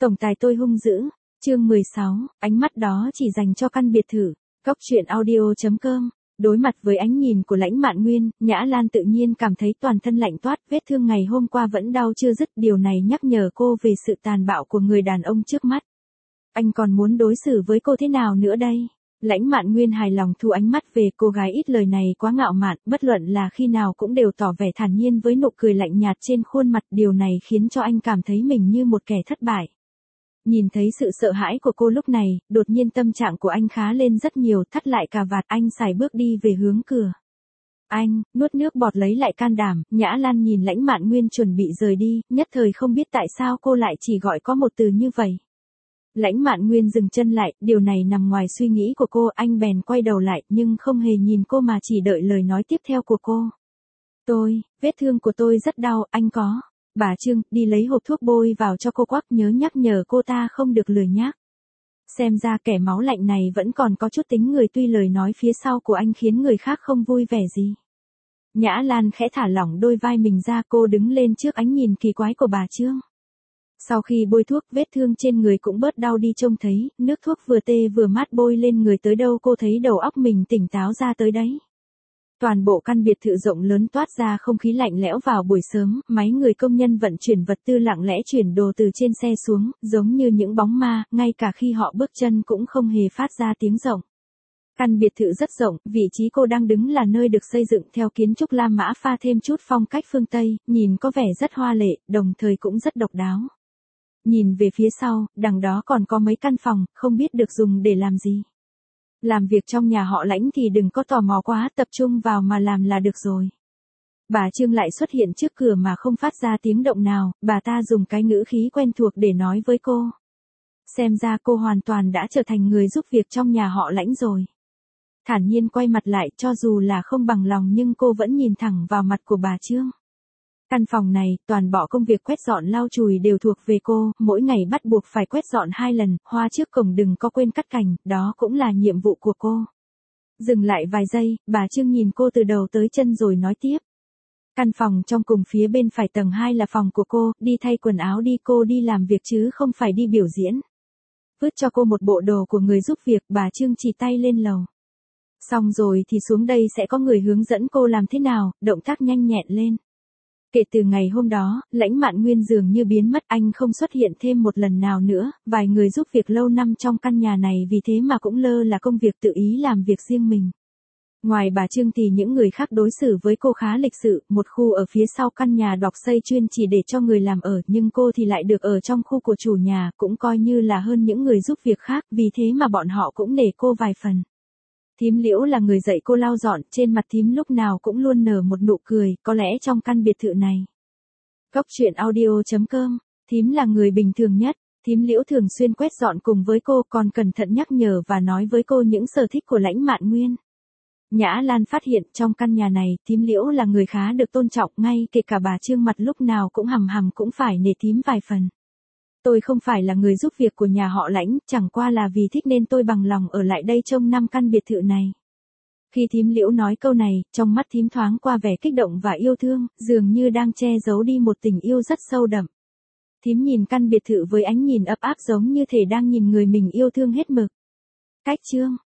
Tổng tài tôi hung dữ, chương 16, ánh mắt đó chỉ dành cho căn biệt thự. Góc truyện audio.com. Đối mặt với ánh nhìn của Lãnh Mạn Nguyên, Nhã Lan tự nhiên cảm thấy toàn thân lạnh toát, vết thương ngày hôm qua vẫn đau chưa dứt, điều này nhắc nhở cô về sự tàn bạo của người đàn ông trước mắt. Anh còn muốn đối xử với cô thế nào nữa đây? Lãnh Mạn Nguyên hài lòng thu ánh mắt về, cô gái ít lời này quá ngạo mạn, bất luận là khi nào cũng đều tỏ vẻ thản nhiên với nụ cười lạnh nhạt trên khuôn mặt, điều này khiến cho anh cảm thấy mình như một kẻ thất bại. Nhìn thấy sự sợ hãi của cô lúc này, đột nhiên tâm trạng của anh khá lên rất nhiều, thắt lại cà vạt, anh sải bước đi về hướng cửa. Anh, nuốt nước bọt lấy lại can đảm, Nhã Lan nhìn Lãnh Mạn Nguyên chuẩn bị rời đi, nhất thời không biết tại sao cô lại chỉ gọi có một từ như vậy. Lãnh Mạn Nguyên dừng chân lại, điều này nằm ngoài suy nghĩ của cô, anh bèn quay đầu lại, nhưng không hề nhìn cô mà chỉ đợi lời nói tiếp theo của cô. Vết thương của tôi rất đau, anh có. Bà Trương, đi lấy hộp thuốc bôi vào cho cô quắc, nhớ nhắc nhở cô ta không được lười nhác. Xem ra kẻ máu lạnh này vẫn còn có chút tính người, tuy lời nói phía sau của anh khiến người khác không vui vẻ gì. Nhã Lan khẽ thả lỏng đôi vai mình ra, cô đứng lên trước ánh nhìn kỳ quái của bà Trương. Sau khi bôi thuốc, vết thương trên người cũng bớt đau đi, trông thấy, nước thuốc vừa tê vừa mát bôi lên người tới đâu cô thấy đầu óc mình tỉnh táo ra tới đấy. Toàn bộ căn biệt thự rộng lớn toát ra không khí lạnh lẽo vào buổi sớm, mấy người công nhân vận chuyển vật tư lặng lẽ chuyển đồ từ trên xe xuống, giống như những bóng ma, ngay cả khi họ bước chân cũng không hề phát ra tiếng động. Căn biệt thự rất rộng, vị trí cô đang đứng là nơi được xây dựng theo kiến trúc La Mã pha thêm chút phong cách phương Tây, nhìn có vẻ rất hoa lệ, đồng thời cũng rất độc đáo. Nhìn về phía sau, đằng đó còn có mấy căn phòng, không biết được dùng để làm gì. Làm việc trong nhà họ Lãnh thì đừng có tò mò quá, tập trung vào mà làm là được rồi. Bà Trương lại xuất hiện trước cửa mà không phát ra tiếng động nào, bà ta dùng cái ngữ khí quen thuộc để nói với cô. Xem ra cô hoàn toàn đã trở thành người giúp việc trong nhà họ Lãnh rồi. Thản nhiên quay mặt lại, cho dù là không bằng lòng nhưng cô vẫn nhìn thẳng vào mặt của bà Trương. Căn phòng này, toàn bộ công việc quét dọn lau chùi đều thuộc về cô, mỗi ngày bắt buộc phải quét dọn 2 lần, hoa trước cổng đừng có quên cắt cành, đó cũng là nhiệm vụ của cô. Dừng lại vài giây, bà Trương nhìn cô từ đầu tới chân rồi nói tiếp. Căn phòng trong cùng phía bên phải tầng 2 là phòng của cô, đi thay quần áo đi, cô đi làm việc chứ không phải đi biểu diễn. Vứt cho cô một bộ đồ của người giúp việc, bà Trương chỉ tay lên lầu. Xong rồi thì xuống đây sẽ có người hướng dẫn cô làm thế nào, động tác nhanh nhẹn lên. Kể từ ngày hôm đó, Lãnh Mạn Nguyên dường như biến mất, anh không xuất hiện thêm một lần nào nữa, vài người giúp việc lâu năm trong căn nhà này vì thế mà cũng lơ là công việc, tự ý làm việc riêng mình. Ngoài bà Trương thì những người khác đối xử với cô khá lịch sự, một khu ở phía sau căn nhà đọc xây chuyên chỉ để cho người làm ở, nhưng cô thì lại được ở trong khu của chủ nhà, cũng coi như là hơn những người giúp việc khác, vì thế mà bọn họ cũng nể cô vài phần. Thím Liễu là người dạy cô lau dọn, trên mặt thím lúc nào cũng luôn nở một nụ cười, có lẽ trong căn biệt thự này. Góc truyện audio.com, thím là người bình thường nhất, thím Liễu thường xuyên quét dọn cùng với cô, còn cẩn thận nhắc nhở và nói với cô những sở thích của Lãnh Mạn Nguyên. Nhã Lan phát hiện trong căn nhà này, thím Liễu là người khá được tôn trọng, ngay kể cả bà Trương mặt lúc nào cũng hầm hầm cũng phải nể thím vài phần. Tôi không phải là người giúp việc của nhà họ Lãnh, chẳng qua là vì thích nên tôi bằng lòng ở lại đây trông 5 căn biệt thự này. Khi thím Liễu nói câu này, trong mắt thím thoáng qua vẻ kích động và yêu thương, dường như đang che giấu đi một tình yêu rất sâu đậm. Thím nhìn căn biệt thự với ánh nhìn ấp áp giống như thể đang nhìn người mình yêu thương hết mực. Cách Trương,